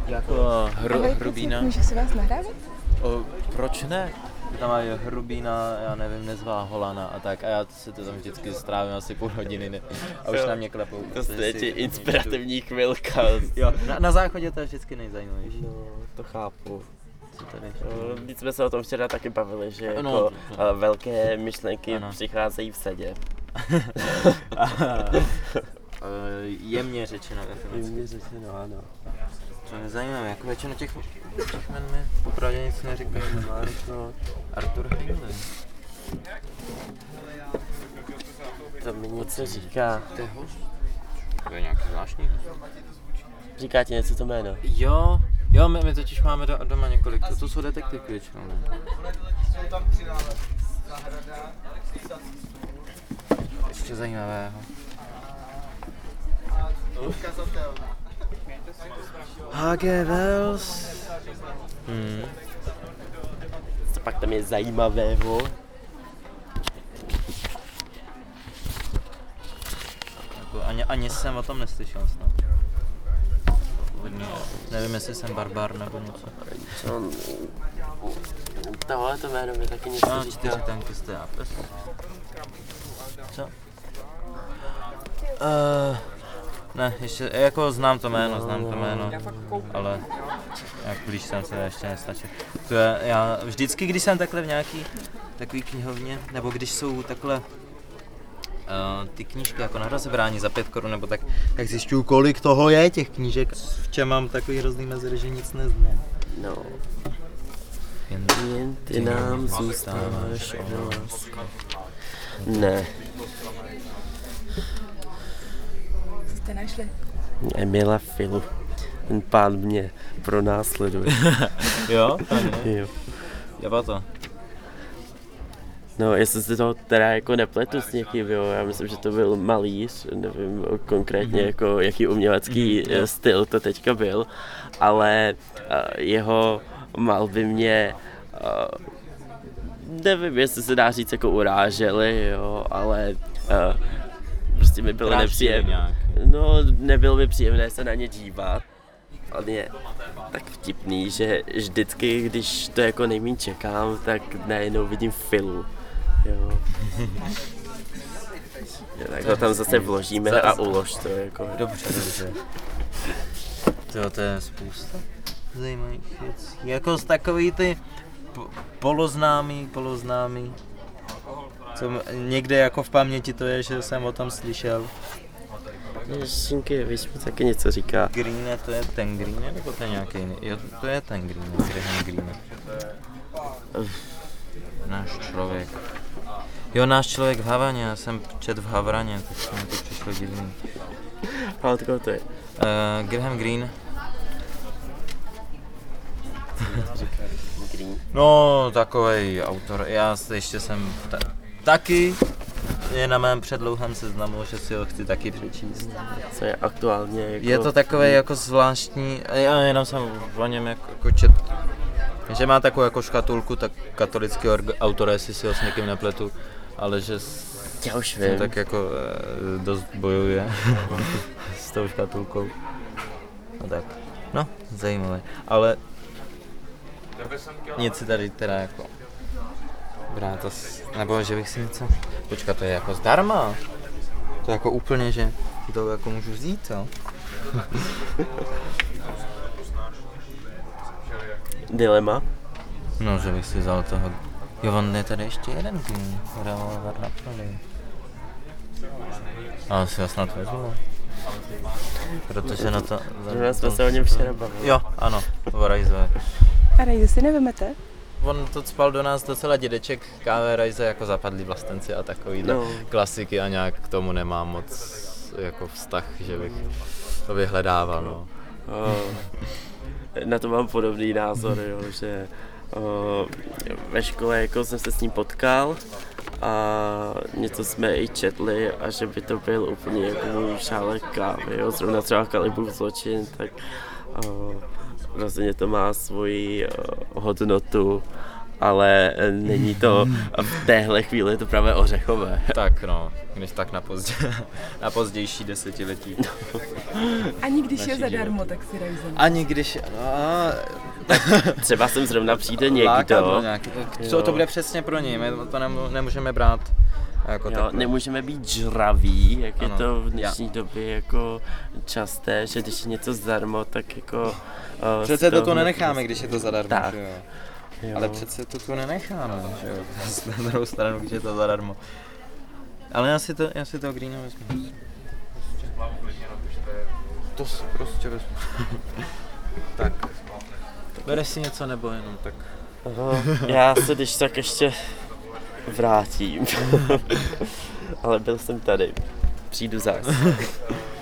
Jako Hrubína. Můžu si vás nahrávat? Proč ne? Tam mají Hrubína, já nevím, nezvá Holana a tak a já si to tam vždycky strávím asi půl hodiny ne? A už na mě klepou. To je inspirativní chvilka. Jo, na záchodě to je vždycky nejzajímavější. No, to chápu. Co tady? Vždyť jsme se o tom včera taky bavili, že jako velké myšlenky přicházejí v sedě. Jemně řečeno. Jemně řečeno, ano. To je zajímavé, jako většinu těch men mi popravdě nic neříkají. Arthur Heinlein. To mi něco říká. To je nějaký zvláštní. Říká ti něco to jméno? Jo, my totiž máme doma několik, to jsou detektivky většinou, ne? Ještě zajímavého. H.G. Wells. Co pak tam je zajímavého? Ani jsem o tom neslyšel snad. Nevím, jestli jsem barbar nebo něco. Tohle to jméno mi taky něco říká. 4 tankisty a pes. Co? Ne, ještě, jako znám to jméno, ale jak blíž jsem se ještě nestačil. To je, já vždycky, když jsem takhle v nějaký takový knihovně, nebo když jsou takhle ty knížky jako na rozebrání za 5 korun nebo tak zjišťuju, kolik toho je těch knížek, v čem mám takový hrozný mezery, že nic neznám. No. Jen ty nám zůstáváš, lásko. Ne. Co jste našli? Emila Filu. Ten pán mě pronásleduje. Jo? Jo. Jaba to. No, jestli si to teda jako nepletu s někým, jo, já myslím, že to byl malíř, nevím konkrétně jako jaký umělecký styl to teďka byl, ale jeho malby mě, nevím, jestli se dá říct jako urážely, jo, ale prostě mi bylo nepříjemné. No, nebylo mi příjemné se na ně dívat. On je tak vtipný, že vždycky, když to jako nejméně čekám, tak najednou vidím Filu. Jo. Tak ho tam zase vložíme a ulož to jako. Dobře. To je spousta zajímavých věcí. Jako z takový ty poloznámý. Co někde jako v paměti to je, že jsem o tom slyšel. Ježinky, víš, mi taky něco říká. Green, to je ten Green, nebo to je nějaký jiný? Jo, to je ten Green. Náš člověk. Jo, náš člověk v Havaně, já jsem čet v Havraně, tak mi to přišlo divný. A od koho to je? Graham Greene. Green. No, takovej autor, já ještě jsem taky je na mém předlouhém seznamu, že si ho chci taky přečíst. Co je aktuálně jako... Je to takovej jako zvláštní, já jenom jsem o něm jako čet, že má takovou jako škatulku, tak katolický autor, jestli si ho s někým nepletu, ale že já už vím. Tak jako dost bojuje s tou škatulkou. No tak, no, zajímavé, ale nic si tady teda jako brát, nebo že bych si něco, počkat, to je jako zdarma, to je jako úplně, že to jako můžu vzít, jo. Dilema? No, že bych si vzal toho, jo, on je tady ještě jeden tým, revolver na prodej. Ale si ho snad vezmu. Protože na to... Že jsme se o něm včera bavili. Jo, ano, o Rajze. A Rajze si nevemete? On to cpal do nás docela dědeček, KV Rajze jako zapadlí vlastenci a takovýhle klasiky a nějak k tomu nemám moc jako vztah, že bych to vyhledával, no. Na to mám podobný názor, jo, že ve škole jako jsem se s ním potkal a něco jsme i četli a že by to byl úplně jako můj šálek kávy, jo, zrovna třeba Kalibův zločin, tak rozhodně to má svoji hodnotu ale není to v téhle chvíli je to právě ořechové. Tak no, když tak na pozdější desetiletí. Ani když je zadarmo, tak si dají zem. Ani když, Třeba sem zrovna přijde lákadlo někdo. nějaký, to bude přesně pro ní, my to nemůžeme brát jako Jo, takhle. nemůžeme být žraví, jak je Ano, to v dnešní době jako časté, že když je něco zdarma, tak jako... Přece to tu nenecháme, když je to zadarmo, Tak. že jo. Jo. Ale přece to tu nenecháme, že jo, na druhou stranu, když je to zadarmo. Ale já si to Greena vezmu. To si prostě vezmu. Tak. Bereš si něco nebo jenom tak? Aha, já se když tak ještě vrátím. Ale byl jsem tady. Přijdu zas.